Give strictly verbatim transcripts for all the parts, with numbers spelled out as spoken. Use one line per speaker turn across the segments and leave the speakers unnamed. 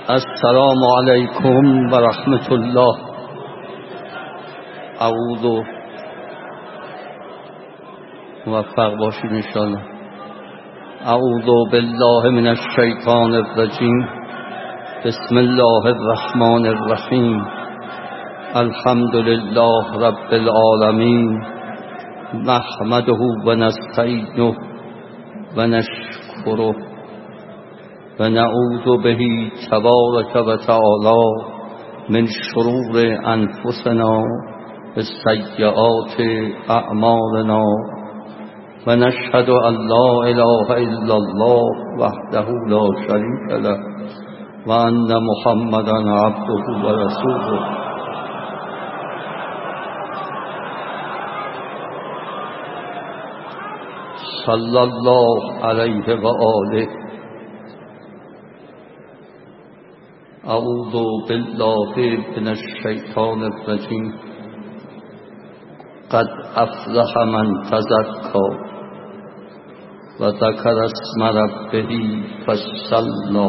السلام علیکم و رحمت الله. اعوذ موفق باشید انشاءالله. اعوذ بالله من الشیطان الرجیم. بسم الله الرحمن الرحیم. الحمد لله رب العالمین. نحمده و نستعینه و نشکره و نعوذ به تبارک و تعالی من شرور انفسنا و سیئات اعمالنا و نشهد ان لا اله الا الله وحده لا شریک له و ان محمدا عبده و رسوله. صلی الله علیه و آله. اعوذ بالله من الشیطان الرجیم. قد افلح من تزکی و ذکر اسم ربه فصلی.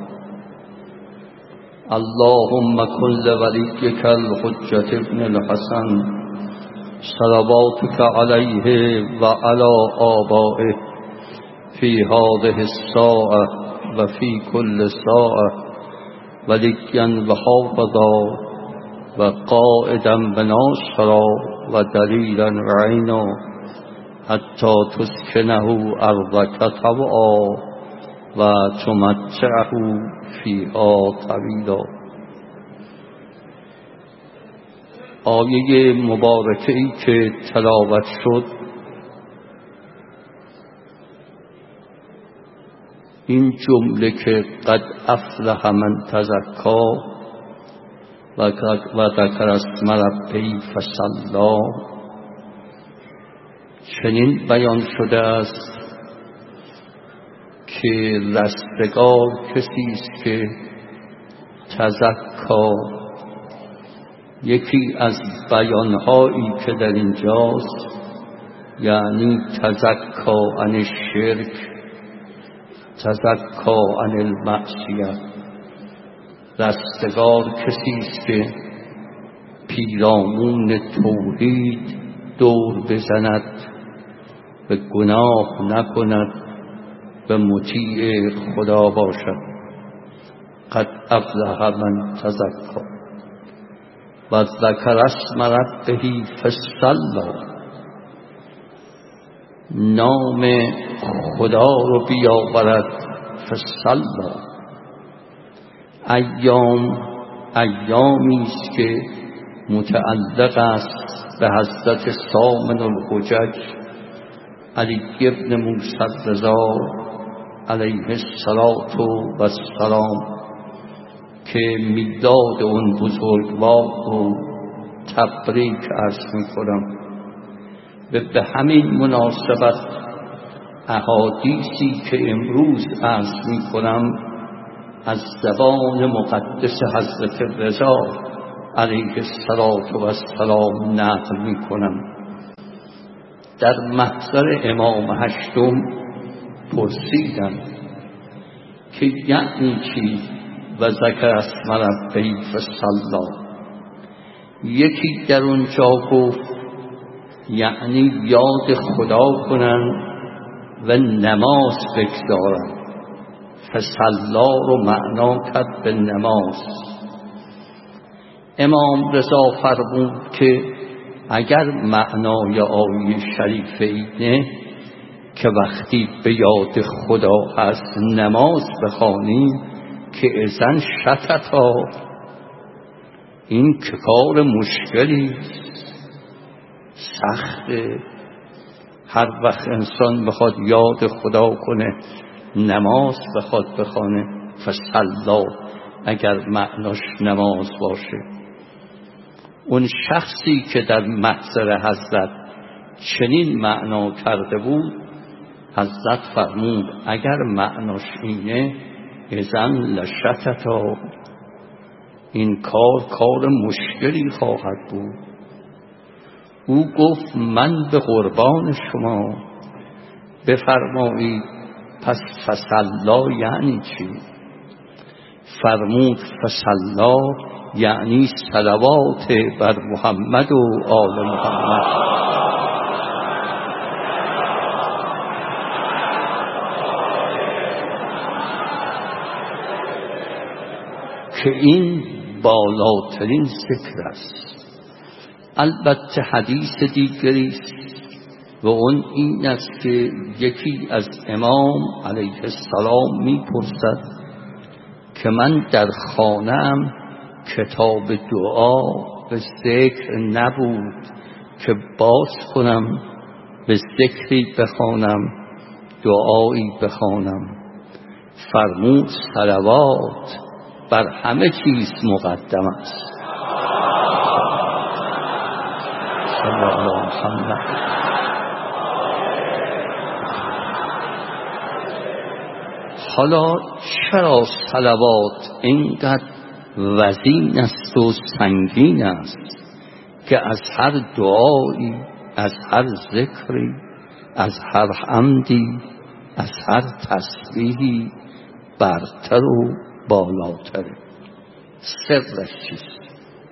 اللهم کن لولیک الحجة ابن الحسن صلواتك علیه و علی آبائه فی هذه الساعة و فی کل ساعة ولیا و حافظا و قائدا بناصرا و دلیلا عینا حتی تسکنه ارضک طوعا و تمتعه فیها طویلا. آیه مبارکه ای که تلاوت شد این جمله که قد افلح من تزکی و ذکر اسم ربه فصلی چنین بیان شده است که رستگار کسی است که تزکی. یکی از بیانهایی که در اینجاست یعنی تزکی عن الشرک، تزکی عن المعصیه. رستگار کسی است که پیرامون توحید دور بزند، به گناه نکند، به مطیع خدا باشد. قد افلح من تزکی و ذکر اسم ربه فصلی. نام خدا رو بیاورد. فصلی ایام ایامی است که متعلق است به حضرت ثامن الحجج علی ابن موسی الرضا علیه السلام که میلاد اون بزرگوار رو تبریک عرض میکنم. به همین مناسبت احادیثی که امروز عرض میکنم از زبان مقدس حضرت رضا علیه السلام نقل میکنم. در محضر امام هشتم پرسیدم که یعنی چی و ذکر اسم ربه فصلی؟ یکی در اونجا گفت یعنی یاد خدا کنن و نماز بگذارن. فصلی رو معنا کرد به نماز. امام رضا فرمود که اگر معنای آیه شریف اینه که وقتی به یاد خدا هست نماز بخوانیم که اذن شتتا، این که کار مشکلی سخته. هر وقت انسان بخواد یاد خدا کنه نماز بخواد بخونه فصلی اگر معناش نماز باشه. اون شخصی که در محضر حضرت چنین معنا کرده بود حضرت فرمود اگر معناش اینه اذن لشتتا، این کار کار مشکلی خواهد بود. او گفت من به قربان شما بفرمایید پس فصلا یعنی چی؟ فرمود فصلا، یعنی صلوات بر محمد و آل محمد. که این بالاترین ذکر است. البته حدیث دیگری است و اون این است که یکی از امام علیه السلام میپرسد که من در خانه‌ام کتاب دعا و ذکر نبود که باز کنم، به ذکری بخوانم، دعایی بخوانم. فرمود صلوات بر همه چیز مقدم است. صلی الله علیه محمد. حالا چرا صلوات اینقدر وزین است و سنگین است که از هر دعایی، از هر ذکری، از هر حمدی، از هر تسبیحی برتر و بالاتره؟ سرش چیست؟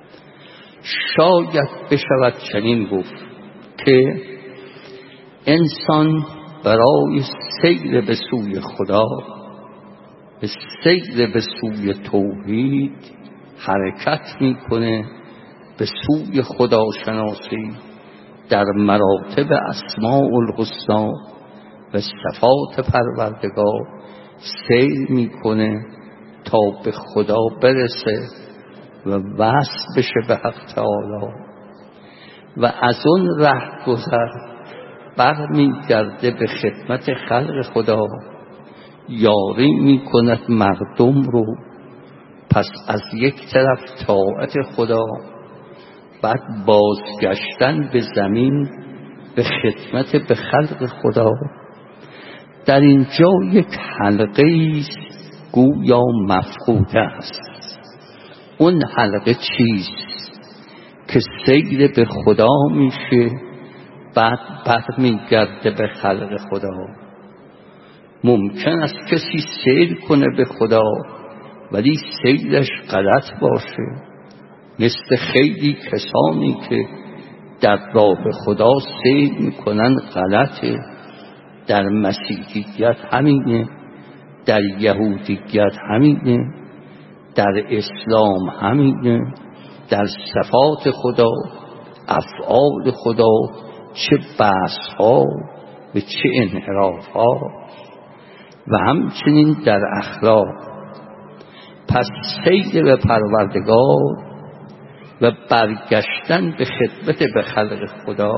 شاید بشود چنین گفت که انسان برای سیر به سوی خدا، به سیر به سوی توحید حرکت میکنه، به سوی خداشناسی در مراتب اسماء الحسنا و صفات پروردگار سیر میکنه تا به خدا برسه و وصل بشه به حق تعالی و از اون ره گذر برمیگرده به خدمت خلق خدا، یاری میکند مردم رو. پس از یک طرف طاعت خدا، بعد بازگشتن به زمین به خدمت به خلق خدا. در اینجا یک حلقه است گویا مفقوده است. اون حلقه چیست؟ که سیر به خدا میشه، بعد برمیگرده به خلق خدا. ممکن است کسی سیر کنه به خدا ولی سیرش غلط باشه، مثل خیلی کسانی که در راه خدا سیر میکنن غلطه. در مسیحیت همینه، در یهودیت همینه، در اسلام همینه، در صفات خدا، افعال خدا چه بحث ها و چه انحراف ها، و همچنین در اخلاق. پس سیر به پروردگار و برگشتن به خدمت به خلق خدا،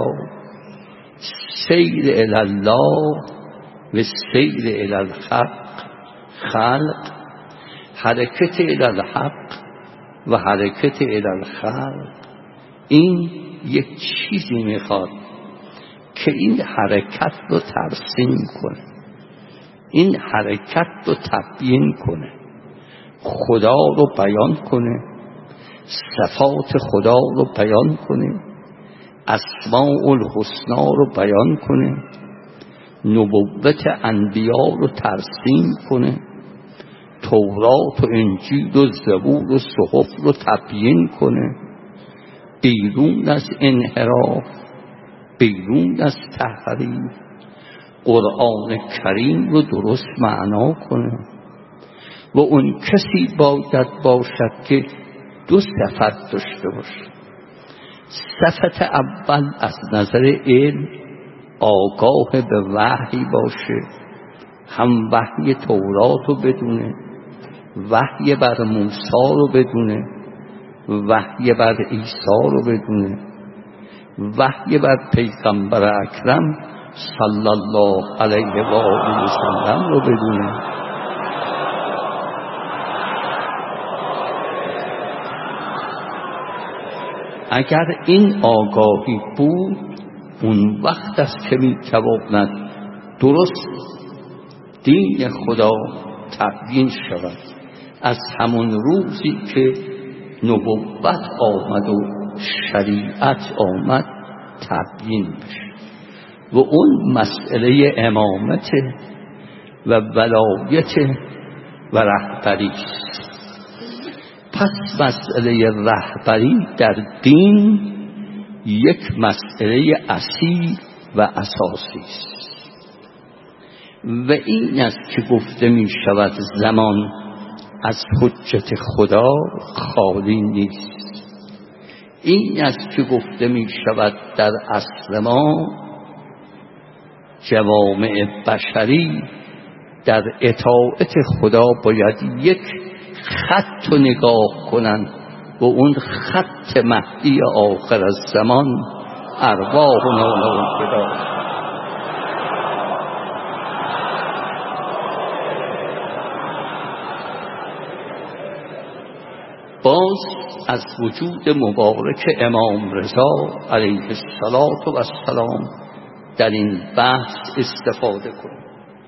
سیر الی الله و سیر الی الحق، خلق، حرکت الی الحق و حرکت الی الخلق. این یک چیزی میخواد که این حرکت رو ترسیم کنه، این حرکت رو تبیین کنه، خدا رو بیان کنه، صفات خدا رو بیان کنه، اسماء الحسنا رو بیان کنه، نبوت انبیا رو ترسیم کنه، تورات و انجیل و زبور و صحف رو تبیین کنه، بیرون از انحراف، بیرون از تحریف قرآن کریم رو درست معنا کنه. و اون کسی باید باشد که دو صفت داشته باشه. صفت اول از نظر علم آگاه به وحی باشه، هم وحی تورات رو بدونه، وحی بر موسی رو بدونه، وحی بر عیسی رو بدونه، وحی بر پیغمبر اکرم صلی الله علیه و آله و سلم رو بدونه. اگر این آگاهی بود، اون وقت است که میتواند درست دین خدا تبیین شود. از همون روزی که نبوت آمد و شریعت آمد تبیین بشه. و اون مسئله امامت و ولایت و رهبری است. پس مسئله رهبری در دین یک مسئله اصیل و اساسی است و این است که گفته می شود زمان از حجت خدا خالی نیست. این است که گفته می شود در اصل ما جوامع بشری در اطاعت خدا باید یک خط رو نگاه کنند و اون خط مهدی آخر الزمان ارواحنا له الفدا. باز از وجود مبارک امام رضا علیه السلام در این بحث استفاده کنیم.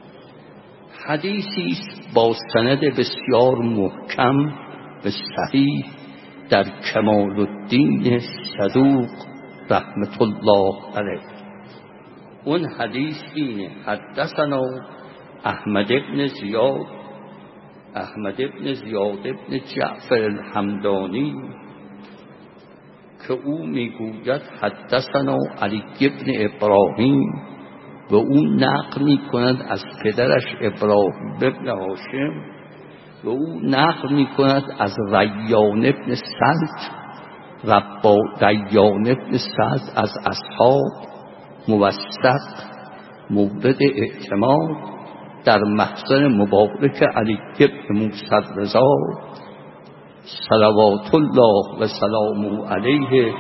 حدیثی است با سند بسیار محکم و صحیح در کمال الدین صدوق رحمت الله علیه. اون حدیث اینه: حدثنا احمد ابن زیاد احمد ابن زیاد ابن جعفر الحمدانی که او میگوید حدثنا علی ابن ابراهیم و او نقل میکند از پدرش ابراهیم ابن هاشم و او نقل میکند از ریان ابن سلط ربا ریان ابن سلط از اصحاب موثق مورد اعتماد در محضر مبارک علی ابن موسی رضا صلوات الله و سلامه علیه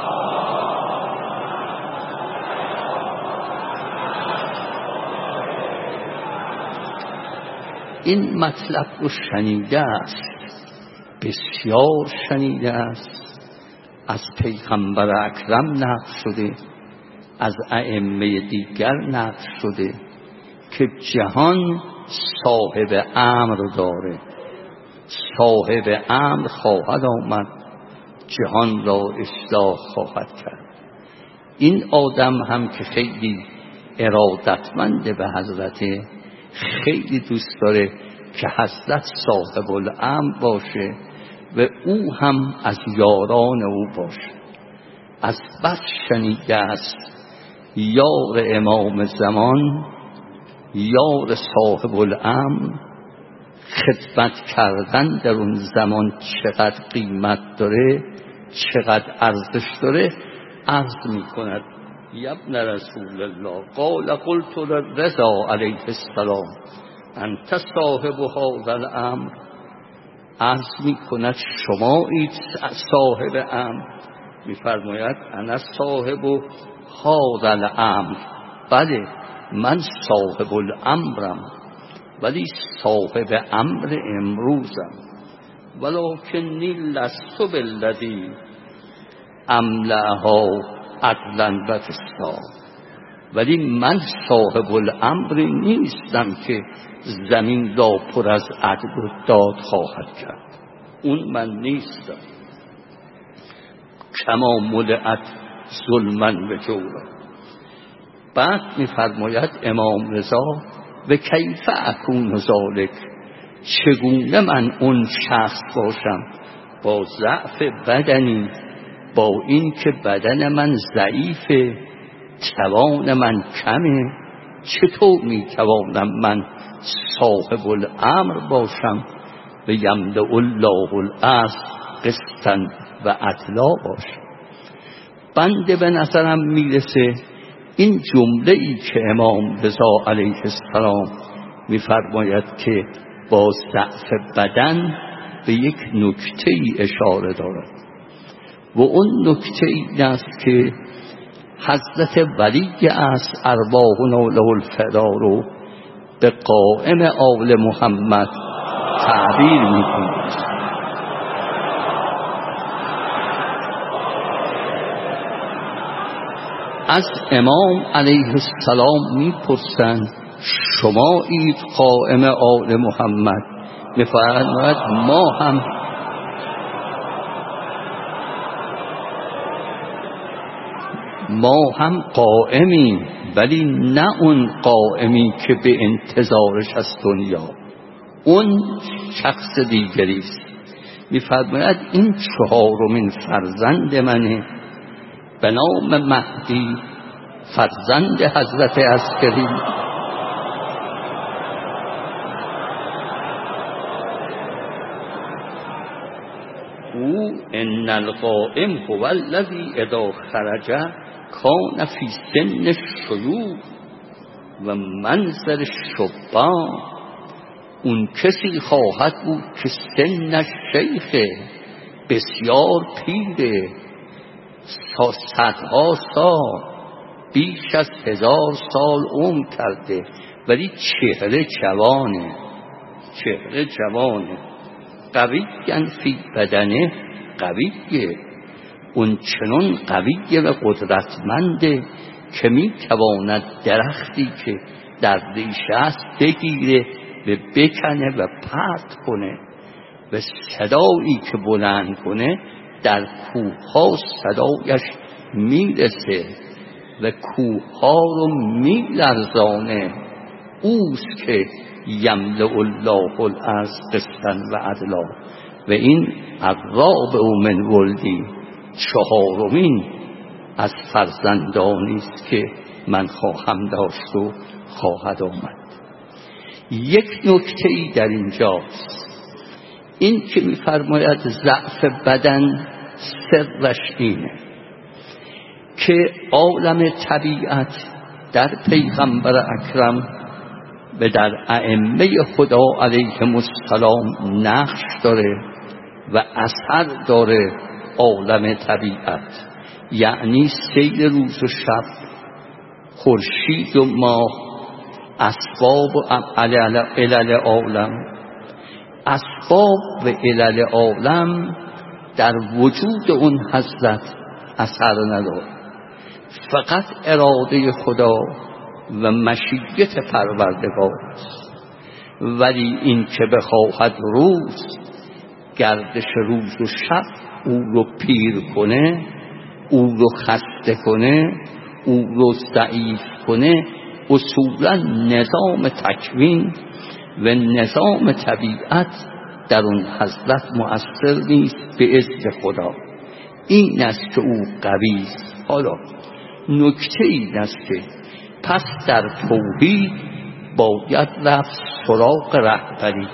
این مطلب رو شنیده است، بسیار شنیده است، از پیغمبر اکرم نقل شده، از ائمه دیگر نقل شده که جهان صاحب امر داره، صاحب امر خواهد آمد، جهان را اصلاح خواهد کرد. این آدم هم که خیلی ارادتمند به حضرت، خیلی دوست داره که حضرت صاحب الامر باشه و او هم از یاران او باشه. از بس شنیده است یار امام زمان، یار صاحب الامر، خدمت کردن در اون زمان چقدر قیمت داره، چقدر ارزش داره. عرض می کند ابن رسول الله قال قلت للرضا علیه السلام انت صاحب هذا الامر. عرض می کند شما اید صاحب امر؟ می فرماید انا صاحب هذا الامر. بله من صاحب الامرم، ولی صاحب امر امروزم. ولکنی لست بالذی املأها عدلا و قسطا. ولی من صاحب الامری نیستم که زمین را پر از عدل و داد خواهد کرد. اون من نیستم. کما ملئت ظلما و جورا. بعد می‌فرماید امام رضا و کیف اکون ذالک، چگونه من اون شخص باشم با ضعف بدنی، با این که بدن من ضعیفه، توان من کمه، چطور میتوانم من صاحب الامر باشم و یملأ الله الارض قسطا و عدلا باشم؟ بنده به نظرم میرسه این جمله ای که امام رضا علیه السلام میفرماید که با ضعف بدن به یک نکته ای اشاره دارد و اون نکته این است که حضرت ولی از ارواحنا له الفدا رو به قائم آل محمد تعبیر میکنند. از امام علیه السلام میپرسند شما اید قائم آل محمد؟ میفرماید ما هم ما هم قائمیم، ولی نه اون قائمی که به انتظارش از دنیا، اون شخص دیگری است. می‌فرماید این چهارمین فرزند منه به نام مهدی فرزند حضرت عسکری. او ان القائم هو الذی اذا خرج کان فی سن الشیوخ و منظر الشبان. اون کسی خواهد بود که سنش شیخه، بسیار پیره، صدها سال، بیش از هزار سال عمر کرده، ولی چهره جوانه، چهره جوانه. قویًا فی بدنه، قویه، اون چنان قویه و قدرتمنده که میتواند درختی که در ریشه است بگیره و بکنه و پرت کنه و صدایی که بلند کنه در کوه ها صدایش میرسه و کوه ها رو میلرزانه. اوست که یملأ الله الارض قسطا و عدلا. و این الرابع او من ولدی، چهارمین از فرزندانی است که من خواهم داشت و خواهد آمد. یک نکته ای در اینجاست، این که می‌فرماید ضعف بدن سرش اینه که عالم طبیعت در پیغمبر اکرم و در ائمه خدا علیهم السلام نقش داره و اثر داره. عالم طبیعت یعنی سیر روز و شب، خورشید و ماه، اسباب و علل عالم. اسباب و علل عالم در وجود اون حضرت اثر نداره، فقط اراده خدا و مشیت پروردگار است. ولی این که بخواهد روز، گردش روز و شب او رو پیر کنه، او رو خسته کنه، او رو ضعیف کنه، اصولا نظام تکوین و نظام طبیعت در اون حضرت مؤثر نیست به اذن خدا. این است که او قوی است. حالا نکته این است که پس در توحید باید رفت سراغ رهبری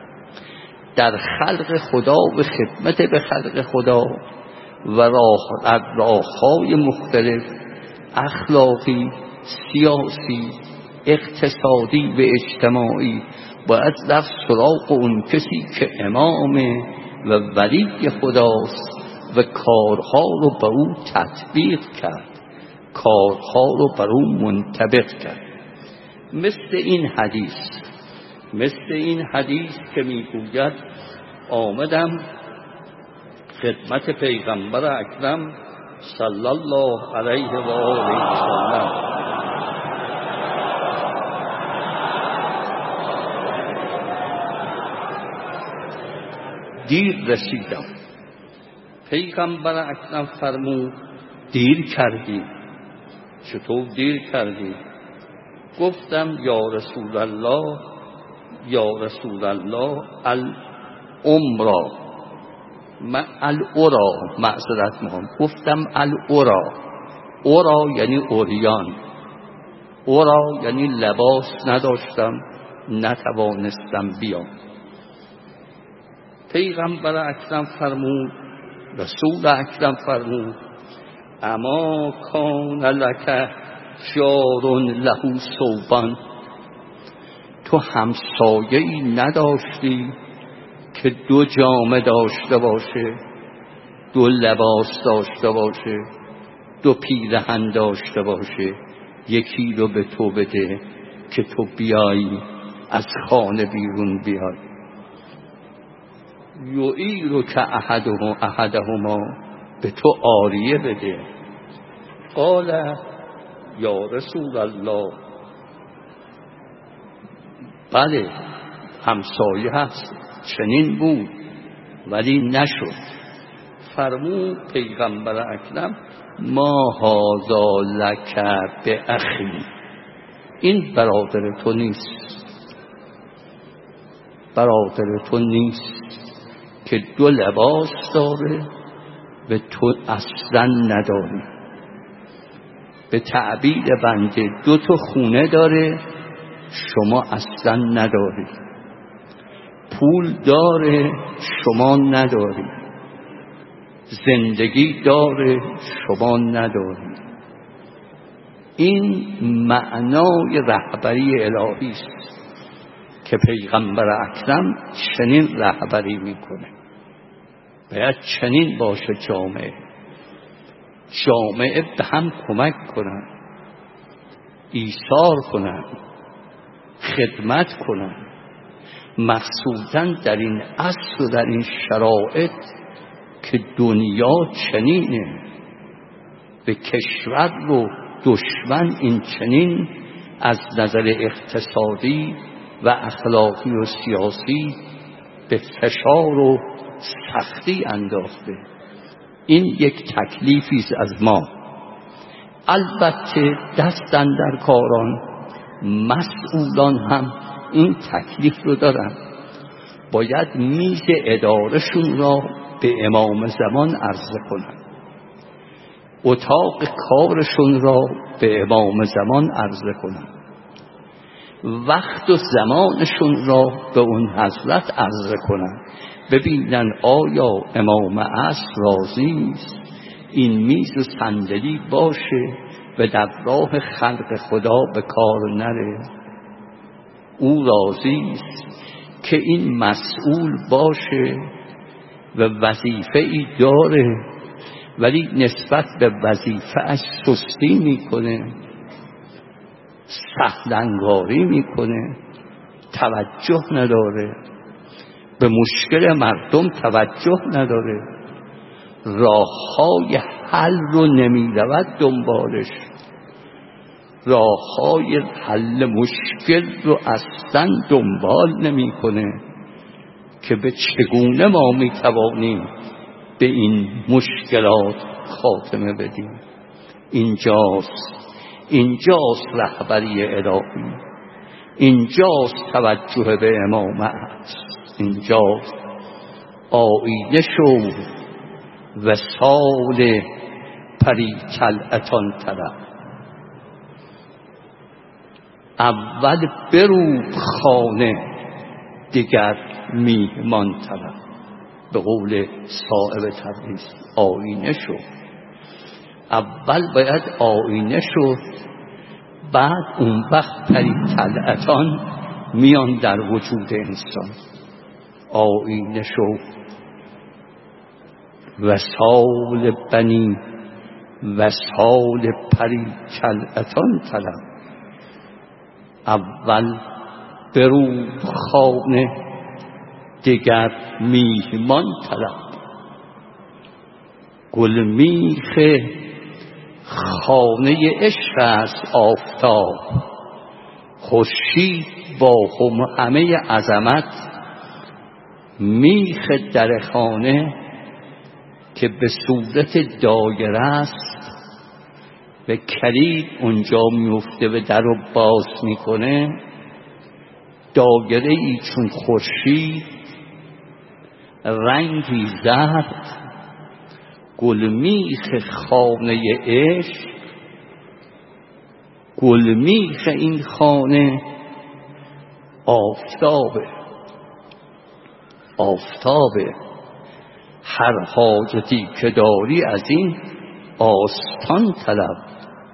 در خلق خدا و خدمت به خلق خدا و راه راه‌های مختلف، اخلاقی، سیاسی، اقتصادی و اجتماعی. باید رفت سراغ اون کسی که امامه و ولی خداست و کارها رو به او تطبیق کرد، کارها رو بر او منطبق کرد. مثل این حدیث مثل این حدیث که میگوید آمدم خدمت پیغمبر اکرم صلی الله علیه و آله و سلم، دیر رسیدم. پیغمبر اکرم فرمود دیر کردی. چطور دیر کردی؟ گفتم یا رسول الله یا رسول الله العمرا من العرا معذرت میخوام گفتم العرا. عرا یعنی عریان، عرا یعنی لباس نداشتم، نتوانستم بیام. پیغمبر اکرم فرمود، رسول اکرم فرمود اما کان لک جارون لهو ثوبان، تو همسایه‌ای نداشتی که دو جامه داشته باشه، دو لباس داشته باشه، دو پیرهن داشته باشه، یکی رو به تو بده که تو بیایی از خانه بیرون بیای. یعیرو که احدهما احدهما به تو عاریه بده. قال یا رسول الله بله همسایه هست، چنین بود ولی نشد. فرمود پیغمبر اکرم ما هذا لک به اخی، این برادر تو نیست، برادر تو نیست که که دو لباس داره و تو اصلا نداری. به تعبیر بنده دو تا خونه داره، شما اصلا نداری. پول داره، شما نداری. زندگی داره، شما نداری. این معنای رهبری الهی است که پیغمبر اکرم چنین رهبری میکنه. باید چنین باشه جامعه. جامعه به هم کمک کنن، ایثار کنن، خدمت کنن، مخصوصا در این عصر و در این شرایط که دنیا چنینه، به کشور و دشمن این چنین از نظر اقتصادی و اخلاقی و سیاسی به فشار و سختی انداخته. این یک تکلیفی است از ما. البته دستن در کاران مسئولان هم این تکلیف رو دارن. باید میز ادارشون را به امام زمان عرضه کنن، اتاق کارشون را به امام زمان عرضه کنن، وقت و زمانشون را به اون حضرت عرضه کنن، ببینن آیا امام عصر راضی است این میز و صندلی باشه و در راه خلق خدا به کار نره. او راضی است که این مسئول باشه و وظیفه ای داره ولی نسبت به وظیفه اش سستی میکنه، سهلنگاری میکنه، توجه نداره، به مشکل مردم توجه نداره، راههای حل رو نمیرود دنبالش، راههای حل مشکل رو اصلا دنبال نمیکنه که به چگونه ما میتوانیم به این مشکلات خاتمه بدیم. اینجاست اینجاست رهبری الهی، اینجاست توجه به امامت، اینجاست آیینه شو وصال پری طلعتان طلب. اول برو خانه دیگر میهمان طلب. به قول صاحب تبریز آیینه شو. اول باید آیینه شو، بعد اون وقت پری طلعتان میان در وجود انسان. آیینه شو وصال بنی وصال پری طلعتان طلب. اول برو خانه دیگر میهمان طلب. گلمیخ خانه عشق است آفتاب، خورشید با همه عظمت. میخ در خانه که به صورت دایره است و کلید اونجا میفته و در رو باز میکنه، دایره ای چون خورشید، رنگی زرد، گلمیخ خانه عشق. گلمیخ این خانه آفتابه، آفتابه. هر حاجتی که داری از این آستان طلب.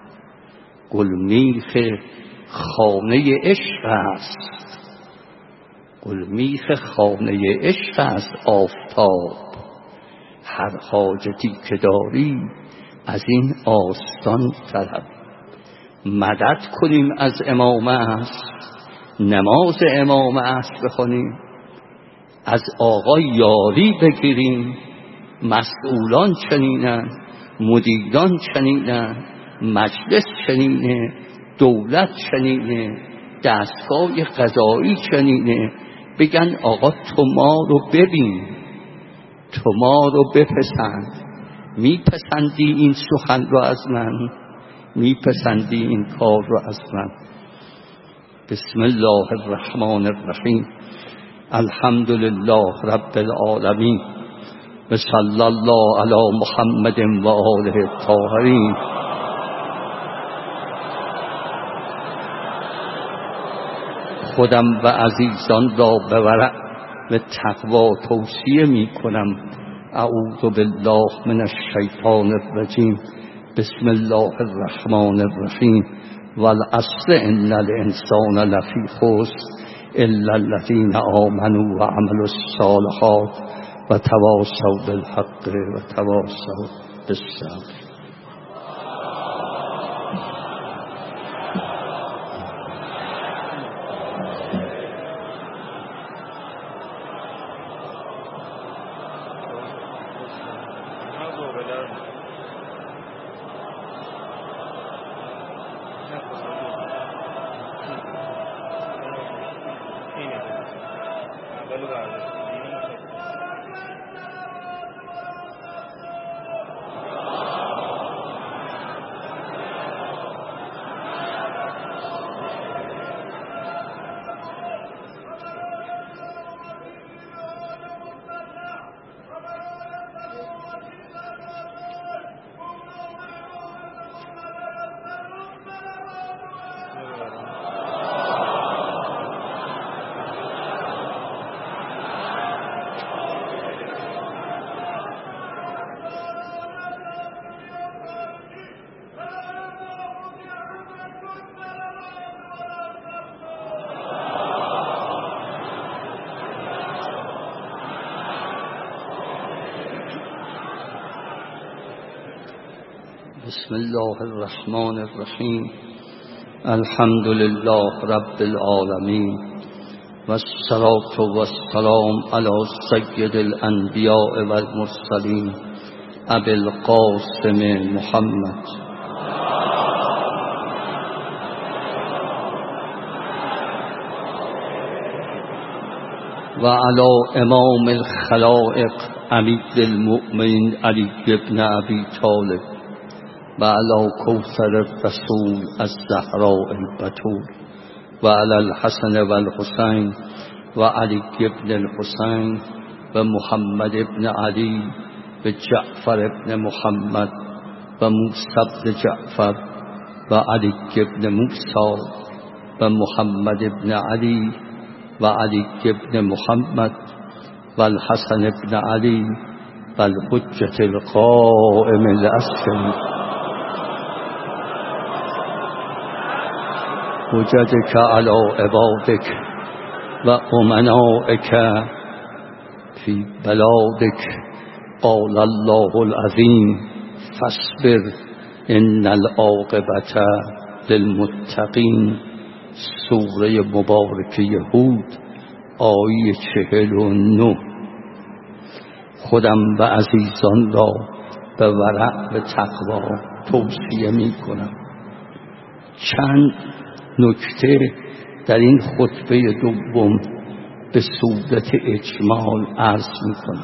گلمیخ خانه عشق است، گلمیخ خانه عشق است آفتاب. هر حاجتی که داری از این آستان طلب. مدد کنیم از امام عصر، نماز امام عصر بخونیم، از آقا یاری بگیریم. مسئولان چنینن، مدیران چنینن، مجلس چنینه، دولت چنینه، دستگاه قضایی چنینه. بگن آقا تو ما رو ببین، تو ما رو بپسند. میپسندی این سخن رو از من؟ میپسندی این کار رو از من؟ بسم الله الرحمن الرحیم. الحمد لله رب العالمین و صلی الله علی محمد و آله الطاهرین. خودم و عزیزان را به ورع و تقوا توصیه می کنم. اعوذ بالله من الشیطان الرجیم. بسم الله الرحمن الرحیم. والعصر ان الانسان لفی خسر الا الذین آمنوا و عملوا الصالحات و تواصوا بالحق و تواصوا بالصبر. بسم الله الرحمن الرحیم. الحمد لله رب العالمین و الصلاة و السلام علی سید الانبیاء و المرسلین ابی القاسم محمد و علی امام الخلائق امیر المؤمنین علی بن ابی طالب و علی کوثر الرسول الزهراء البتول و علی الحسن و الحسین و علی بن الحسین و محمد بن علی و جعفر بن محمد و موسی بن جعفر و علی بن موسی و محمد بن علی و علی بن محمد و الحسن بن علی و الحجة القائم العسکری وجدك على عبادك و امنائك في بلادك. قال الله العظیم فاصبر ان العاقبة للمتقین. سوره مبارکه هود آیه چهل و نه. خودم و عزیزان را به ورع و تقوا توصیه می کنم. چند نکته در این خطبه دوم به صورت اجمال عرض می کنم.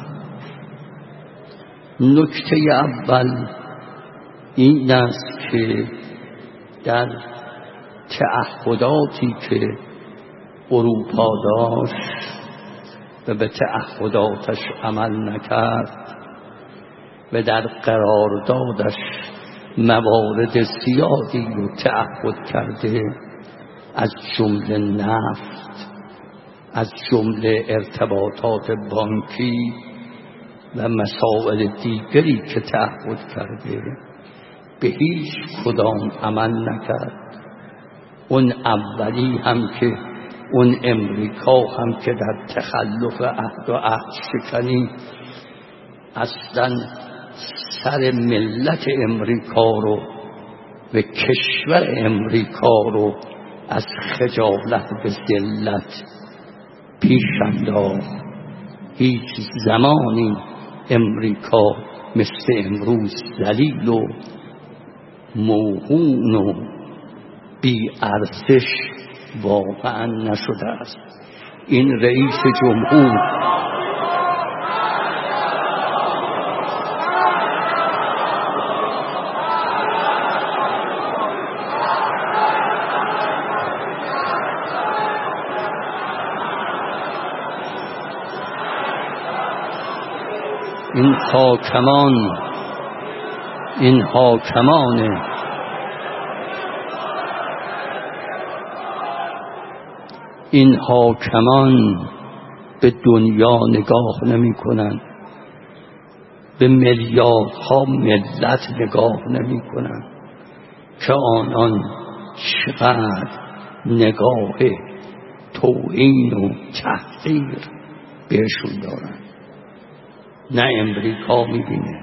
نکته اول این است که در تعهداتی که اروپا داشت و به تعهداتش عمل نکرد و در قراردادش موارد زیادی رو تعهد کرده، از جمله نفت، از جمله ارتباطات بانکی و مسائل دیگری که تعهد کرده، به هیچ کدام عمل نکرد. اون اولی هم که اون امریکا هم که در تخلف عهد و عهد شکنی اصلا سر ملت امریکا رو و کشور امریکا رو از خجالت به ذلت پیش انداخت. هیچ زمانی امریکا مثل امروز ذلیل و موهون و بی ارزش واقعا نشده است. این رئیس جمهور این حاکمان این حاکمان این حاکمان به دنیا نگاه نمی کنند، به میلیاردها ملت نگاه نمی کنند که آنان چقدر نگاه توهین و تحقیر بهشون دارند. نه امریکا می بینه،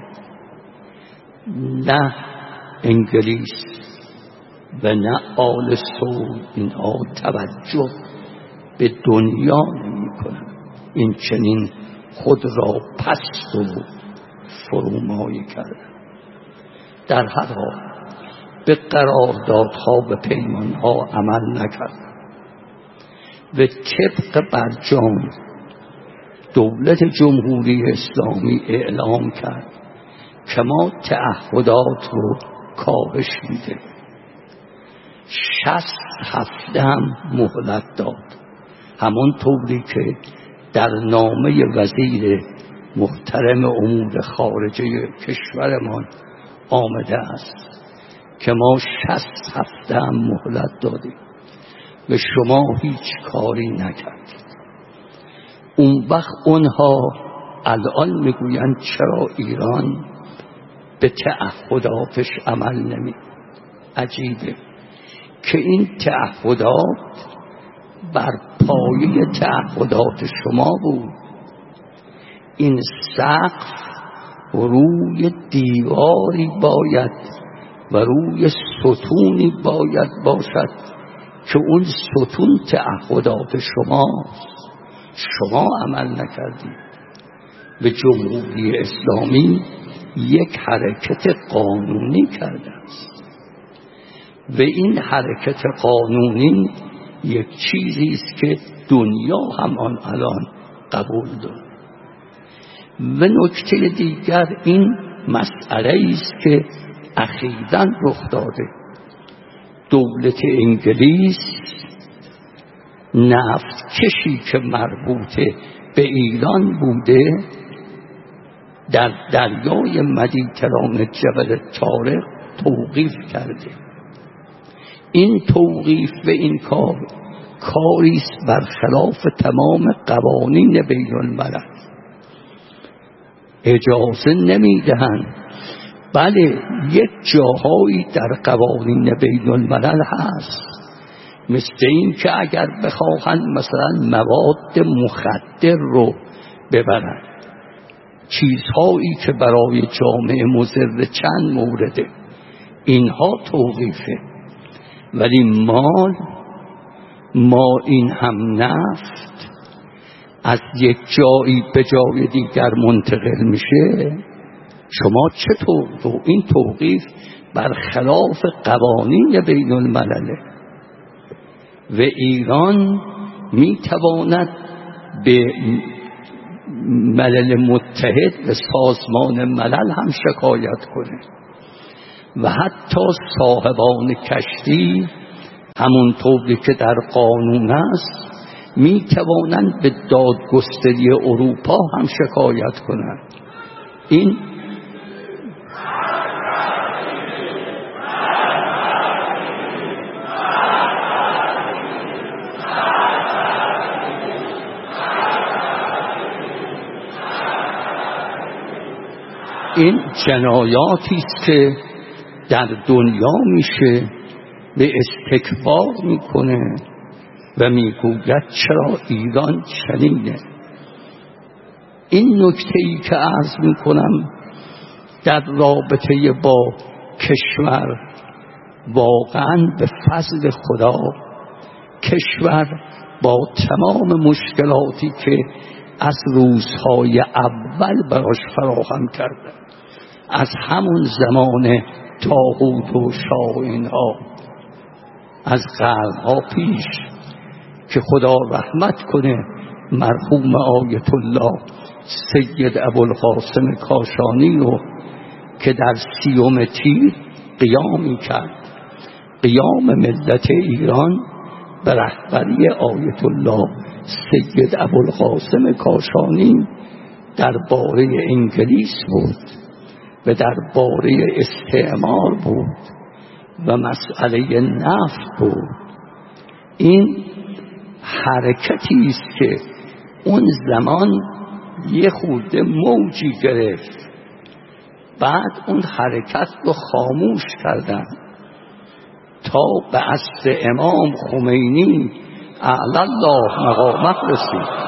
نه انگلیس و نه آل سعود، اینها توجه به دنیا نمی کنند. این چنین خود را پست و فرومایه کردن. در هر حال به قراردادها و پیمانها عمل نکردن و طبق برجام دولت جمهوری اسلامی اعلام کرد که ما تعهدات رو کاهش میده. شصت هفته هم مهلت داد، همون طوری که در نامه وزیر محترم امور خارجه کشورمان آمده است که ما شصت هفته هم مهلت دادیم و شما هیچ کاری نکردید. اون وقت اونها الان میگویند چرا ایران به تعهداتش عمل نمی. عجیبه که این تعهدات بر پایه تعهدات شما بود. این سقف روی دیواری باید و روی ستونی باید باشد که اون ستون تعهدات شماست. شما عمل نکردید و جمهوری اسلامی یک حرکت قانونی کرده است و این حرکت قانونی یک چیزی است که دنیا هم آن الان قبول دارد. و نکته دیگر این مسئله است که اخیراً رخ داده. دولت انگلیس نفت کشی که مربوط به ایران بوده در دریای مدیترانه جبل طارق توقیف کرده. این توقیف و این کار کاری است برخلاف تمام قوانین بین الملل. اجازه نمیدهند. بله یک جاهایی در قوانین بین الملل هست، مثل این که اگر بخواهند مثلا مواد مخدر رو ببرند، چیزهایی که برای جامعه مضر، چند مورده، اینها توقیفه. ولی مال ما این هم نفت از یک جایی به جای دیگر منتقل میشه، شما چطور؟ این توقیف برخلاف قوانین بین الملله و ایران میتواند به ملل متحد و سازمان ملل هم شکایت کنه و حتی صاحبان کشتی همونطوری که در قانون است می توانند به دادگستری اروپا هم شکایت کنند. این این جنایاتی است که در دنیا میشه، به استکبار میکنه و میگوید چرا ایران چنینه. این نکته‌ای که عرض میکنم در رابطه با کشور، واقعا به فضل خدا کشور با تمام مشکلاتی که از روزهای اول براش فراهم کرده، از همون زمان طاغوت و شاه اینها، از قرنها پیش، که خدا رحمت کنه مرحوم آیت الله سید ابوالقاسم کاشانی رو که در سیوم تیر قیامی کرد. قیام ملت ایران به رهبری آیت الله سید ابوالقاسم کاشانی درباره انگلیس بود و درباره استعمار بود و مسئله نفت بود. این حرکتی است که اون زمان یه خورده موجی گرفت، بعد اون حرکت رو خاموش کردن تا به عصر امام خمینی اعلی الله مقامت رسید.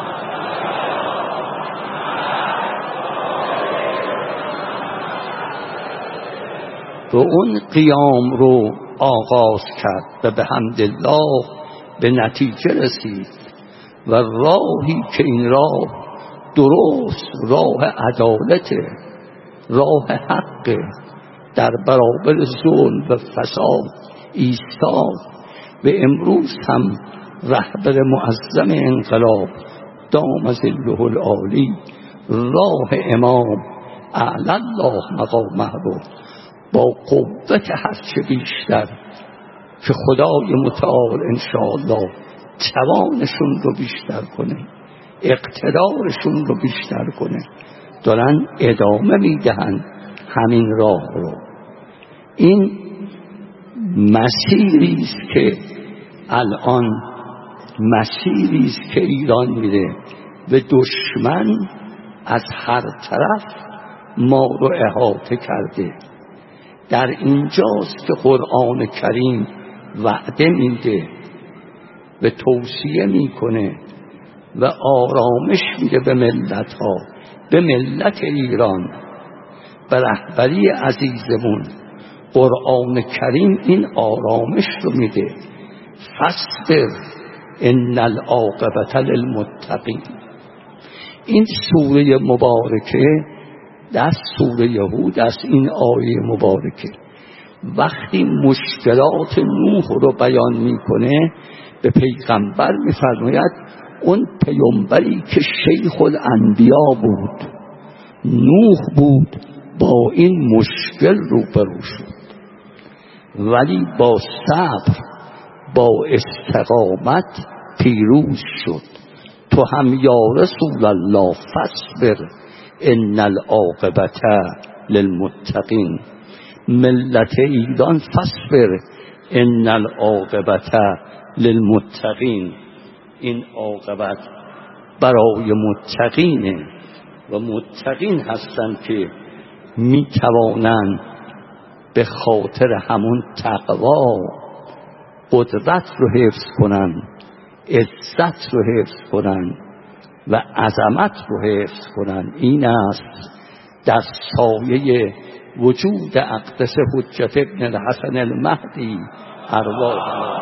و اون قیام رو آغاز کرد و به حمدالله به نتیجه رسید و راهی که این راه درست راه عدالته، راه حق، در برابر ظلم و فساد ایستاد و امروز هم رهبر معظم انقلاب دام ظله العالی راه امام اعلی الله مقامه رو با قوت هرچه بیشتر که خدای متعال انشاءالله توانشون رو بیشتر کنه، اقتدارشون رو بیشتر کنه، دارن ادامه میدهن همین راه رو. این مسیری است که الان مسیری است که ایران میره و دشمن از هر طرف ما رو احاطه کرده. در اینجاست که قرآن کریم وعده میده و توصیه میکنه و آرامش میده به ملت ها، به ملت ایران، به رهبری عزیزمون. قرآن کریم این آرامش رو میده، فاصبر ان العاقبة للمتقین. این سوره مبارکه در سوره هود از این آیه مبارکه وقتی مشکلات نوح رو بیان میکنه به پیغمبر میفرماید اون پیامبری که شیخ الانبیا بود، نوح بود، با این مشکل روبرو شد ولی با صبر، با استقامت پیروز شد. تو هم یا رسول الله فاصبر ان العاقبة للمتقین. ملت ایران فاصبر ان العاقبة للمتقین. این عاقبت برای متقینه و متقین هستند که می توانند به خاطر همون تقوا قدرت رو حفظ کنن، عزت رو حفظ کنن و عظمت رو حفظ کنن. این است در سایه وجود اقدس حجت ابن الحسن المهدی ارواح.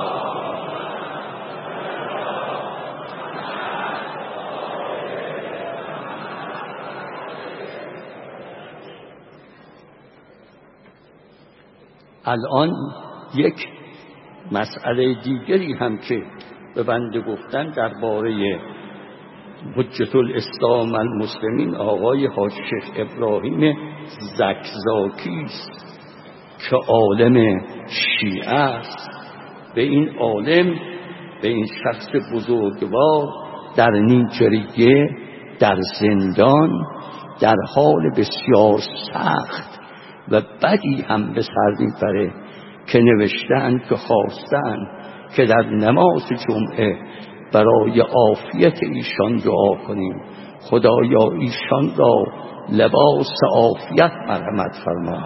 الان یک مسئله دیگری هم که به بنده گفتن درباره حجت الاسلام المسلمین آقای حاج شیخ ابراهیم زکزاکی است که عالم شیعه است. به این عالم، به این شخص بزرگوار در نیجریه در زندان در حال بسیار سخت و بدی هم به سر میبره که نوشتن که خواستن که در نماز جمعه برای عافیت ایشان دعا کنیم. خدایا ایشان را لباس عافیت مرحمت فرما.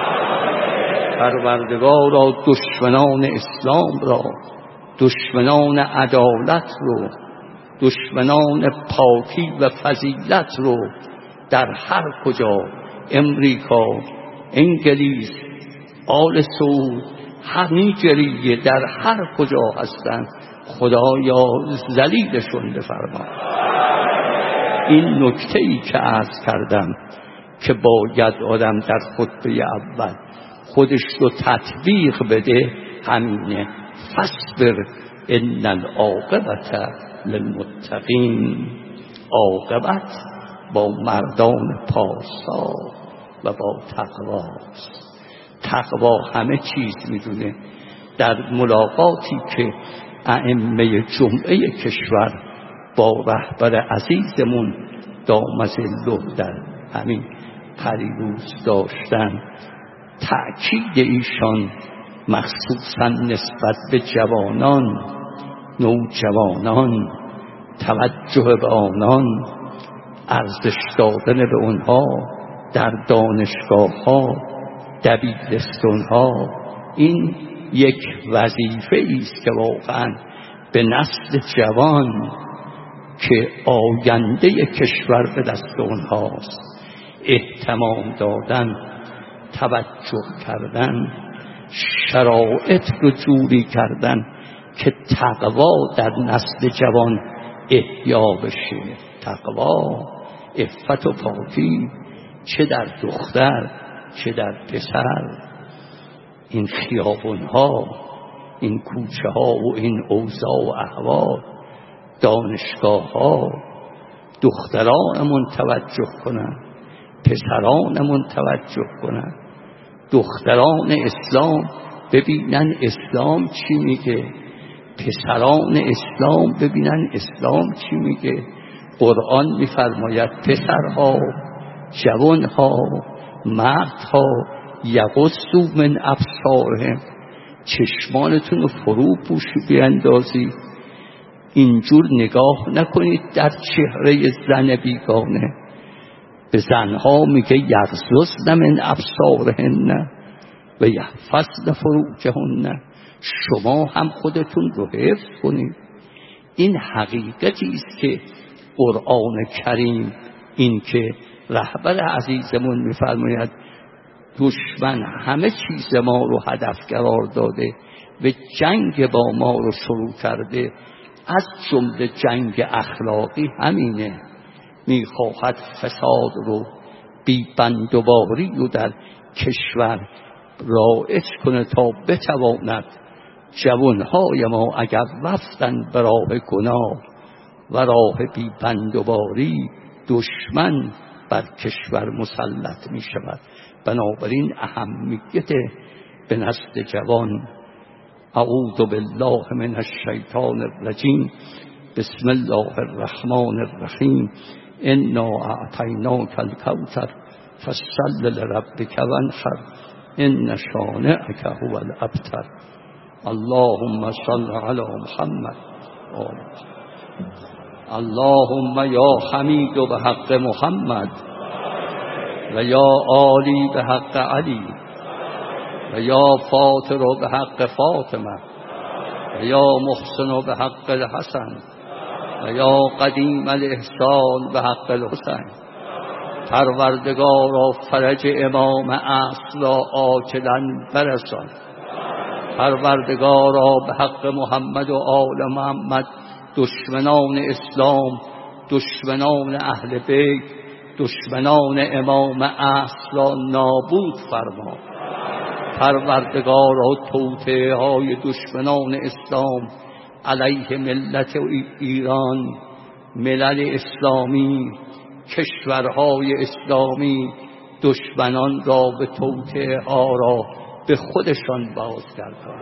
پروردگارا دشمنان اسلام را، دشمنان عدالت رو، دشمنان پاکی و فضیلت رو در هر کجا، امریکا، انگلیس، آل سعود، هر نیجریه، در هر کجا هستند خدایا ذلیلشون بفرما. این نکته ای که عرض کردم که باید آدم در خطبه اول خودش رو تطبیق بده همینه. فاصبر ان العاقبة للمتقین. عاقبت با مردان پارسا و با تقواست. تقوا همه چیز میدونه. در ملاقاتی که ائمه جمعه کشور با رهبر عزیزمون دامزله در همین پریروز داشتن. تأکید ایشان مخصوصا نسبت به جوانان، نوجوانان، توجه به آنان، ارزش دادن به اونها در دانشگاه ها، دبیرستان ها، این یک وظیفه است که واقعا به نسل جوان که آینده کشور به دست اونهاست اهتمام دادن، توجه کردن، شرایط رو جوری کردن که تقوا در نسل جوان احیا بشه. تقوا، عفت و پاکی، چه در دختر چه در پسر. این خیابون ها، این کوچه ها و این اوضاع و احوال، دانشگاه ها، دخترانمون توجه کنن، پسرانمون توجه کنن. دختران اسلام ببینن اسلام چی میگه، پسران اسلام ببینن اسلام چی میگه. قرآن میفرماید پسرها، جوانها، مردها یغضوا من ابصارهم، چشمانتون رو فرو پوشی بیندازید، اینجور نگاه نکنید در چهره زن بیگانه. به زنها میگه یغضضن من ابصارهن و یحفظن فروجهن، شما هم خودتون رو حفظ کنید. این حقیقتی است که قرآن کریم، این که رهبر عزیزمون میفرماید دشمن همه چیز ما رو هدف قرار داده و جنگ با ما رو شروع کرده، از جمله جنگ اخلاقی همینه. میخواهد فساد رو، بی بندوباری رو در کشور رایج کنه تا بتواند جوانهای ما اگر رفتن به راه گناه و راه بی بندوباری، دشمن بر کشور مسلط می شود. بنابراین اهمیت به نسل جوان. اعوذ بالله من الشیطان الرجیم. بسم الله الرحمن الرحیم. انا اعطیناک الکوثر فصل لربک وانحر ان شانئک هو الابتر. اللهم صل علی محمد. اللهم یا حمید به حق محمد و یا عالی به حق علی و یا فاطر به حق فاطمه و یا محسن به حق الحسن و یا قدیم الاحسان به حق الحسین. پروردگارا فرج امام عصر را عاجلا برسان. پروردگارا به حق محمد و آل محمد دشمنان اسلام، دشمنان اهل بیت، دشمنان امام عصر را نابود فرما. پروردگارا توطئه های دشمنان اسلام علیه ملت ایران، ملل اسلامی، کشورهای اسلامی، دشمنان را به توطئه ها را به خودشان بازگردان،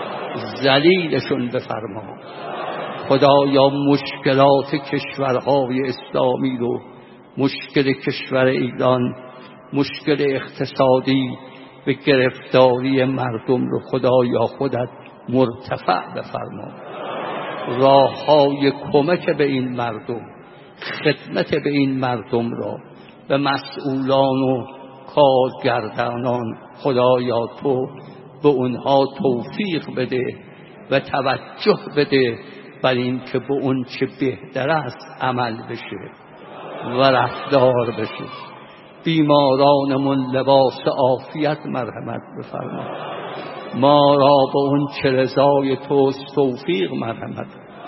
ذلیلشون بفرما. خدایا مشکلات کشورهای اسلامی رو، مشکل کشور ایران، مشکل اقتصادی و گرفتاری مردم رو خدایا خودت مرتفع بفرما. راههای کمک به این مردم، خدمت به این مردم را به مسئولان و کارگردانان خدایا تو به اونها توفیق بده و توجه بده بر این که به اون چه بهتر است عمل بشه و رفتار بشه. بیمارانمون لباس عافیت مرحمت بفرما. ما را به اون چه رضای توست توفیق مرحمت.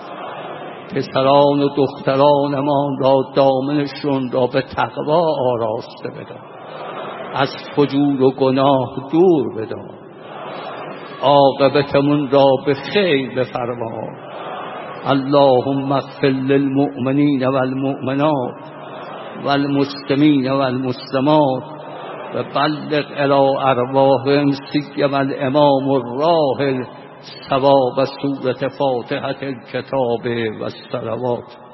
پسران و دخترانمان را دامنشون را به تقوا آراسته بدار، از فجور و گناه دور بدار، عاقبتمون را به خیر بفرما. اللهم اغفر للمؤمنین والمؤمنات والمسلمین والمسلمات و بلغ الی ارواحهم سیما الامام الراحل ثواب سورة فاتحة الكتاب و الصلوات.